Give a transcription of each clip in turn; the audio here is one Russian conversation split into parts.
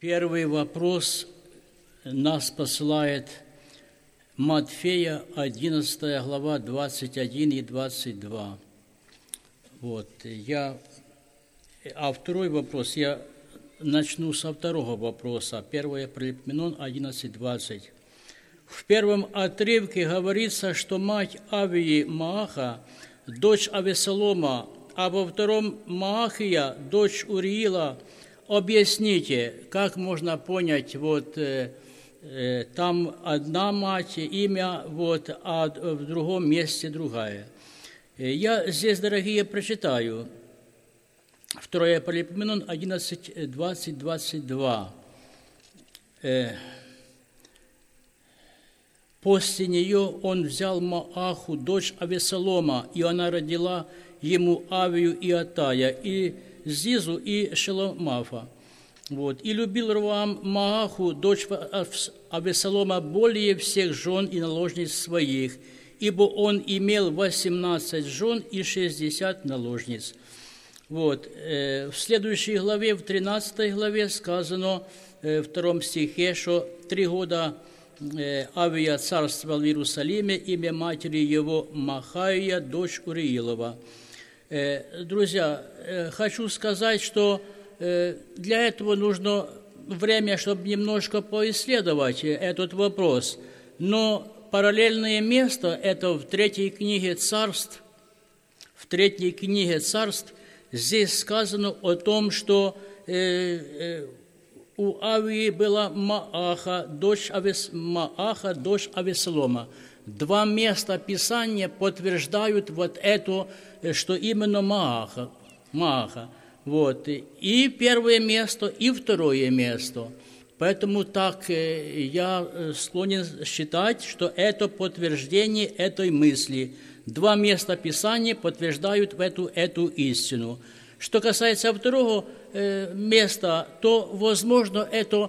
Первый вопрос нас посылает Матфея, 11 глава, 21 и 22. А второй вопрос, я начну со второго вопроса. 1 Паралипоменон 11:20. В первом отрывке говорится, что мать Авии Мааха, дочь Авесолома, а во втором Маахия, дочь Уриила. Объясните, как можно понять, там одна мать, имя, а в другом месте другая. Я здесь, дорогие, прочитаю. 2 Паралипоменон 11, 20, 22. После нее он взял Мааху, дочь Авесолома, и она родила ему Авию и Атая, и Зизу, и Шеломафа. И любил Ровоам Мааху, дочь Авесолома, более всех жен и наложниц своих, ибо он имел 18 жен и 60 наложниц. В следующей главе, в 13 главе, сказано в 2 стихе, что 3 года Авия царствовал в Иерусалиме, имя матери его Махаия, дочь Уриилова. Друзья, хочу сказать, что для этого нужно время, чтобы немножко поисследовать этот вопрос. Но параллельное место – это в 3 книге Царств. В 3 книге Царств здесь сказано о том, что у Авии была Мааха, дочь Авесолома. 2 места Писания подтверждают это, что именно Мааха. И первое место, и второе место. Поэтому так я склонен считать, что это подтверждение этой мысли. 2 места Писания подтверждают эту истину. Что касается второго места, то, возможно, это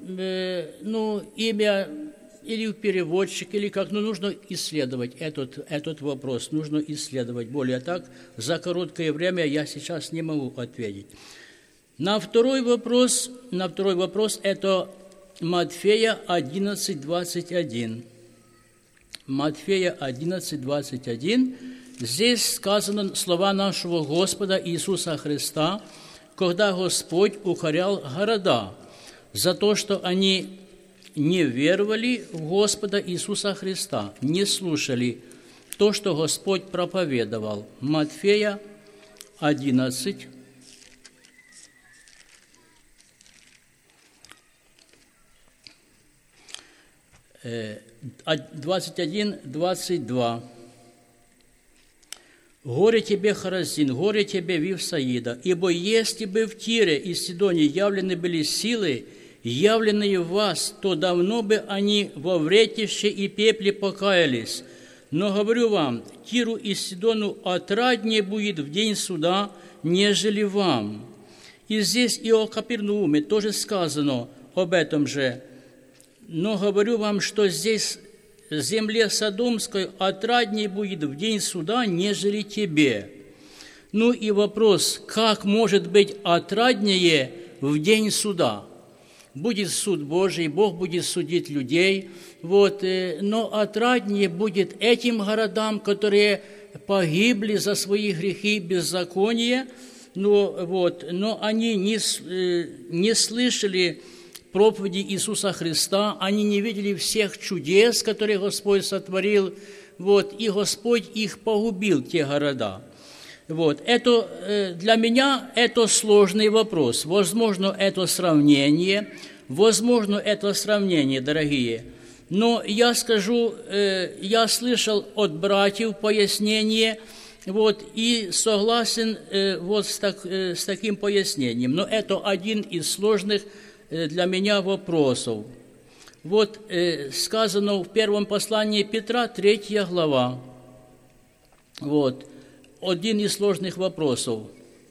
имя или переводчик, или как, нужно исследовать этот вопрос, нужно исследовать. Более так, за короткое время я сейчас не могу ответить. На второй вопрос это Матфея 11:21. Матфея 11:21. Здесь сказаны слова нашего Господа Иисуса Христа, когда Господь укорял города за то, что они не веровали в Господа Иисуса Христа, не слушали то, что Господь проповедовал. Матфея 11. 21-22. «Горе тебе, Хоразин, горе тебе, Вифсаида, ибо если бы в Тире и Сидоне явлены были силы, явленные в вас, то давно бы они во вретище и пепле покаялись. Но говорю вам, Тиру и Сидону отраднее будет в день суда, нежели вам». И здесь и о Капернауме тоже сказано об этом же. «Но говорю вам, что здесь земле Содомской отраднее будет в день суда, нежели тебе». И вопрос, как может быть отраднее в день суда? Будет суд Божий, Бог будет судить людей, но отраднее будет этим городам, которые погибли за свои грехи и беззакония, но они не слышали проповеди Иисуса Христа, они не видели всех чудес, которые Господь сотворил, и Господь их погубил, те города. Это для меня это сложный вопрос. Возможно, это сравнение, дорогие. Но я скажу, я слышал от братьев пояснение, и согласен с таким пояснением. Но это один из сложных для меня вопросов. Сказано в первом послании Петра, 3 глава. Один из сложных вопросов.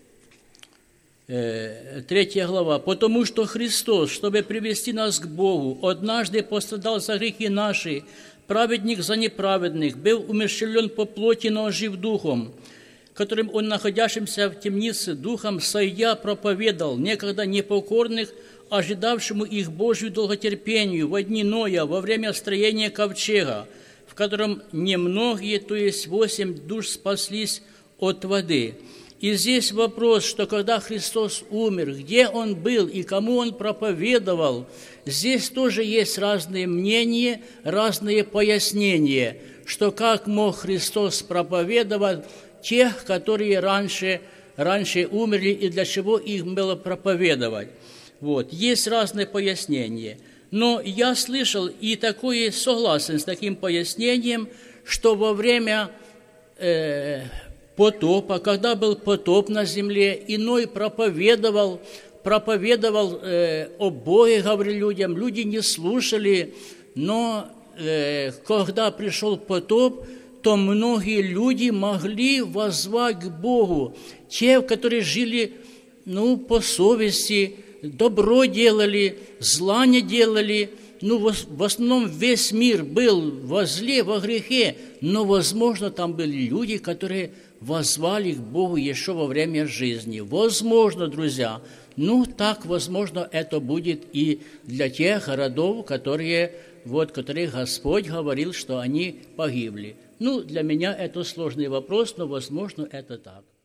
3 глава. «Потому что Христос, чтобы привести нас к Богу, однажды пострадал за грехи наши, праведник за неправедных, был умерщвлен по плоти, но ожив духом. которым он, находящимся в темнице духом, сойдя, проповедовал некогда непокорных, ожидавшему их Божью долготерпению во дни Ноя, во время строения ковчега, в котором немногие, то есть 8 душ, спаслись от воды». И здесь вопрос, что когда Христос умер, где Он был и кому Он проповедовал, здесь тоже есть разные мнения, разные пояснения, что как мог Христос проповедовать тех, которые раньше умерли, и для чего их было проповедовать. Вот. Есть разные пояснения. Но я слышал и такое, согласен с таким пояснением, что во время потопа, когда был потоп на земле, иной проповедовал о Боге, говорил людям, люди не слушали, но когда пришел потоп, то многие люди могли воззвать к Богу, те, которые жили по совести, добро делали, зла не делали. В основном весь мир был во зле, во грехе, но, возможно, там были люди, которые воззвали к Богу еще во время жизни. Возможно, друзья, так, возможно, это будет и для тех городов, которые Господь говорил, что они погибли. Для меня это сложный вопрос, но, возможно, это так.